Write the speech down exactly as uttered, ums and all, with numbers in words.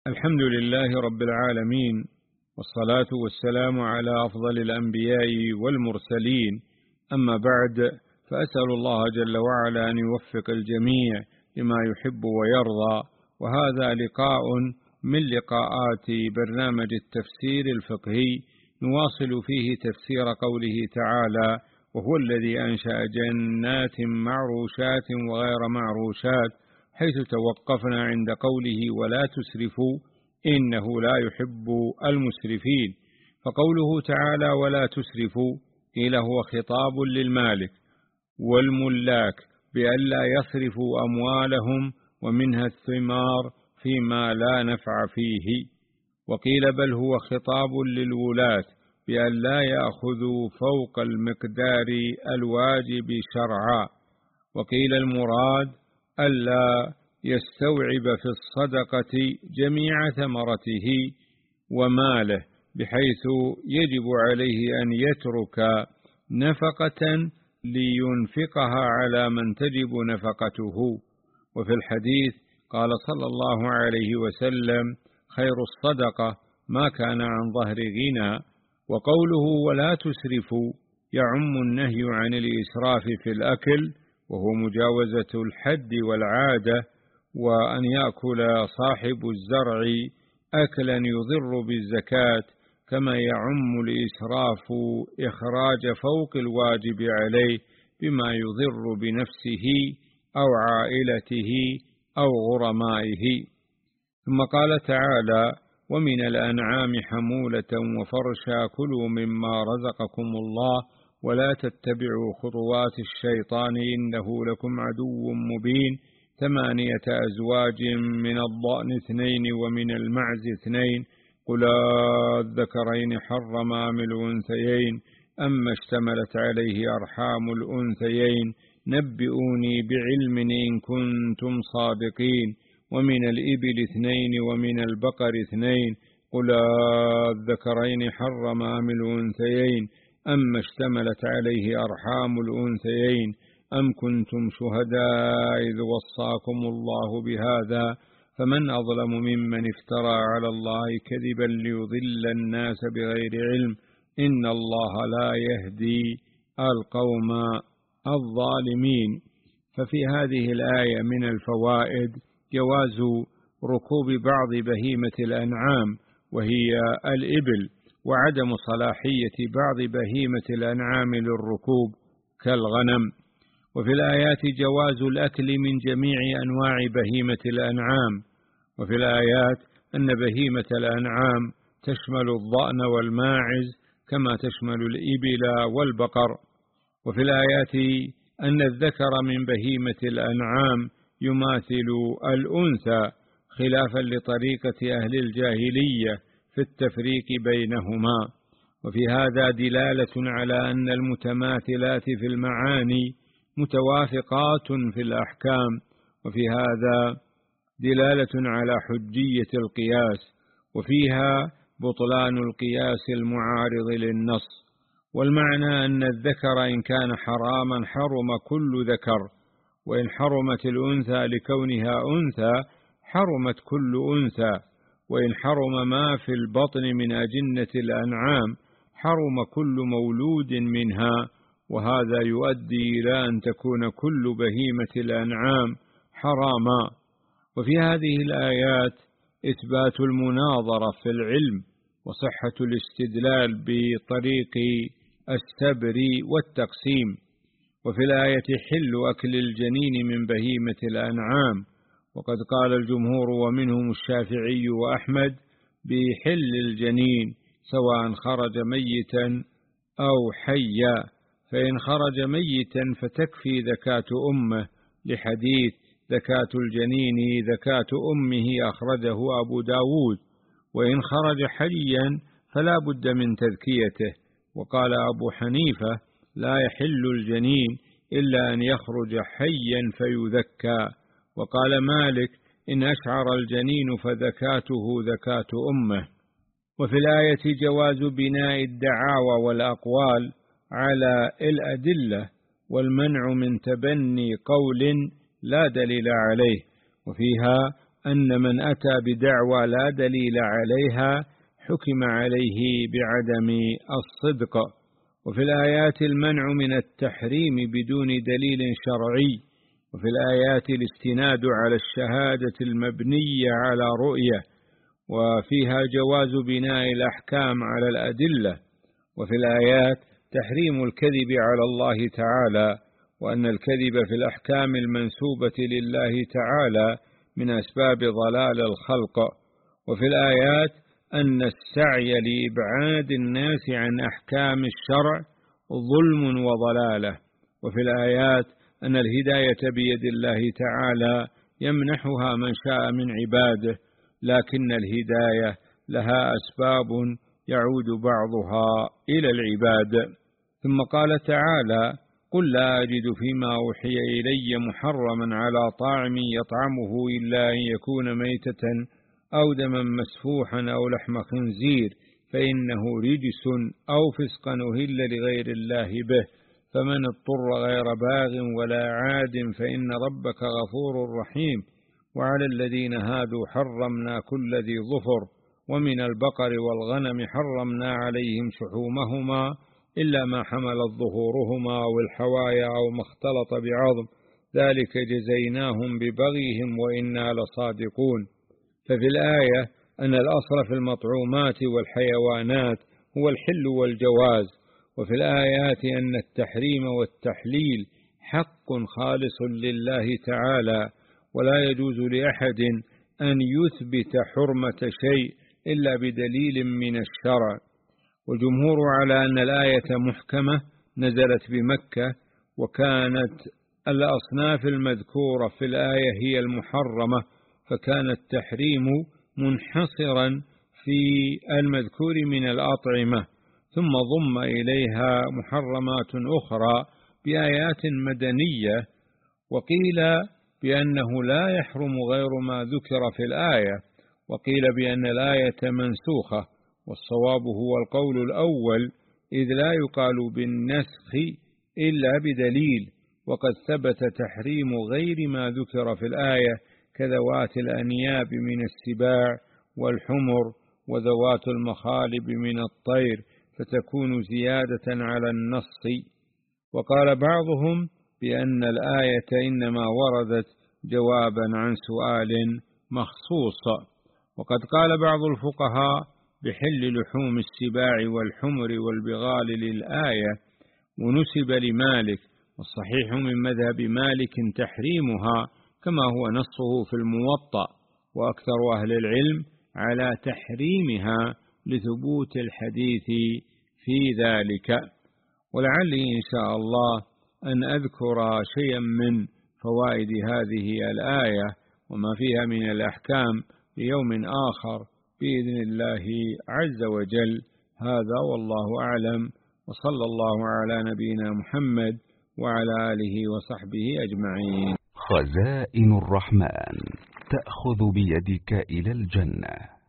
الحمد لله رب العالمين، والصلاة والسلام على أفضل الأنبياء والمرسلين. أما بعد، فأسأل الله جل وعلا أن يوفق الجميع لما يحب ويرضى. وهذا لقاء من لقاءات برنامج التفسير الفقهي، نواصل فيه تفسير قوله تعالى: وهو الذي أنشأ جنات معروشات وغير معروشات، حيث توقفنا عند قوله: ولا تسرفوا إنه لا يحب المسرفين. فقوله تعالى ولا تسرفوا قيل هو خطاب للمالك والملاك بألا يصرفوا أموالهم ومنها الثمار فيما لا نفع فيه، وقيل بل هو خطاب للولاة بألا يأخذوا فوق المقدار الواجب شرعا، وقيل المراد ألا يستوعب في الصدقة جميع ثمرته وماله، بحيث يجب عليه أن يترك نفقة لينفقها على من تجب نفقته. وفي الحديث قال صلى الله عليه وسلم: خير الصدقة ما كان عن ظهر غنى. وقوله ولا تسرفوا يعم النهي عن الإسراف في الأكل، وهو مجاوزة الحد والعادة، وأن يأكل صاحب الزرع أكلا يضر بالزكاة، كما يعم الإسراف إخراج فوق الواجب عليه بما يضر بنفسه أو عائلته أو غرمائه. ثم قال تعالى: ومن الأنعام حمولة وفرشا كلوا مما رزقكم الله ولا تتبعوا خطوات الشيطان إنه لكم عدو مبين. ثمانية أزواج من الضأن اثنين ومن المعز اثنين، قل الذكرين حرم أم الأنثيين أما اشتملت عليه أرحام الأنثيين نبئوني بعلم إن كنتم صادقين. ومن الإبل اثنين ومن البقر اثنين، قل الذكرين حرم أم الأنثيين أما اشتملت عليه أرحام الأنثيين أم كنتم شهداء إذ وصاكم الله بهذا فمن أظلم ممن افترى على الله كذبا ليضل الناس بغير علم إن الله لا يهدي القوم الظالمين. ففي هذه الآية من الفوائد جواز ركوب بعض بهيمة الأنعام وهي الإبل، وعدم صلاحية بعض بهيمة الأنعام للركوب كالغنم. وفي الآيات جواز الأكل من جميع أنواع بهيمة الأنعام. وفي الآيات أن بهيمة الأنعام تشمل الضأن والماعز كما تشمل الإبل والبقر. وفي الآيات أن الذكر من بهيمة الأنعام يماثل الأنثى، خلافا لطريقة أهل الجاهلية في التفريق بينهما. وفي هذا دلالة على أن المتماثلات في المعاني متوافقات في الأحكام، وفي هذا دلالة على حجية القياس، وفيها بطلان القياس المعارض للنص. والمعنى أن الذكر إن كان حراما حرم كل ذكر، وإن حرمت الأنثى لكونها أنثى حرمت كل أنثى، وإن حرم ما في البطن من أجنة الأنعام حرم كل مولود منها، وهذا يؤدي إلى أن تكون كل بهيمة الأنعام حراما. وفي هذه الآيات إثبات المناظرة في العلم وصحة الاستدلال بطريق السبر والتقسيم. وفي الآية حل أكل الجنين من بهيمة الأنعام، وقد قال الجمهور ومنهم الشافعي وأحمد بحل الجنين سواء خرج ميتا أو حيا، فإن خرج ميتا فتكفي زكاة أمه لحديث زكاة الجنين زكاة أمه أخرجه أبو داود، وإن خرج حيا فلا بد من تذكيته. وقال أبو حنيفة لا يحل الجنين إلا أن يخرج حيا فيذكى. وقال مالك إن أشعر الجنين فذكاته زكاة أمه. وفي الآية جواز بناء الدعاوى والأقوال على الأدلة، والمنع من تبني قول لا دليل عليه. وفيها أن من أتى بدعوى لا دليل عليها حكم عليه بعدم الصدق. وفي الآيات المنع من التحريم بدون دليل شرعي، وفي الآيات الاستناد على الشهادة المبنية على رؤية، وفيها جواز بناء الأحكام على الأدلة. وفي الآيات تحريم الكذب على الله تعالى، وأن الكذب في الأحكام المنسوبة لله تعالى من أسباب ضلال الخلق. وفي الآيات أن السعي لإبعاد الناس عن أحكام الشرع ظلم وضلالة. وفي الآيات أن الهداية بيد الله تعالى يمنحها من شاء من عباده، لكن الهداية لها أسباب يعود بعضها إلى العباد. ثم قال تعالى: قل لا أجد فيما أوحي إلي محرما على طاعم يطعمه إلا أن يكون ميتة أو دما مسفوحا أو لحم خنزير فإنه رجس أو فسقا أهل لغير الله به، فمن اضطر غير باغ ولا عاد فإن ربك غفور رحيم. وعلى الذين هادوا حرمنا كل ذي ظفر، ومن البقر والغنم حرمنا عليهم شحومهما إلا ما حملت ظهورهما أو الحوايا أو ما اختلط بعظم، ذلك جزيناهم ببغيهم وإنا لصادقون. ففي الآية أن الأصل في المطعومات والحيوانات هو الحل والجواز، وفي الآيات أن التحريم والتحليل حق خالص لله تعالى، ولا يجوز لأحد أن يثبت حرمة شيء إلا بدليل من الشرع. والجمهور على أن الآية محكمة نزلت بمكة، وكانت الأصناف المذكورة في الآية هي المحرمة، فكان التحريم منحصرا في المذكور من الأطعمة، ثم ضم إليها محرمات أخرى بآيات مدنية. وقيل بأنه لا يحرم غير ما ذكر في الآية، وقيل بأن الآية منسوخة، والصواب هو القول الأول، إذ لا يقال بالنسخ إلا بدليل، وقد ثبت تحريم غير ما ذكر في الآية كذوات الأنياب من السباع والحمر وذوات المخالب من الطير، فتكون زيادة على النص. وقال بعضهم بأن الآية إنما وردت جوابا عن سؤال مخصوص. وقد قال بعض الفقهاء بحل لحوم السباع والحمر والبغال للآية، ونسب لمالك، والصحيح من مذهب مالك تحريمها كما هو نصه في الموطأ، وأكثر أهل العلم على تحريمها لثبوت الحديث في ذلك. ولعلي إن شاء الله أن أذكر شيئا من فوائد هذه الآية وما فيها من الأحكام ليوم آخر بإذن الله عز وجل. هذا والله أعلم، وصلى الله على نبينا محمد وعلى آله وصحبه أجمعين. خزائن الرحمن تأخذ بيدك إلى الجنة.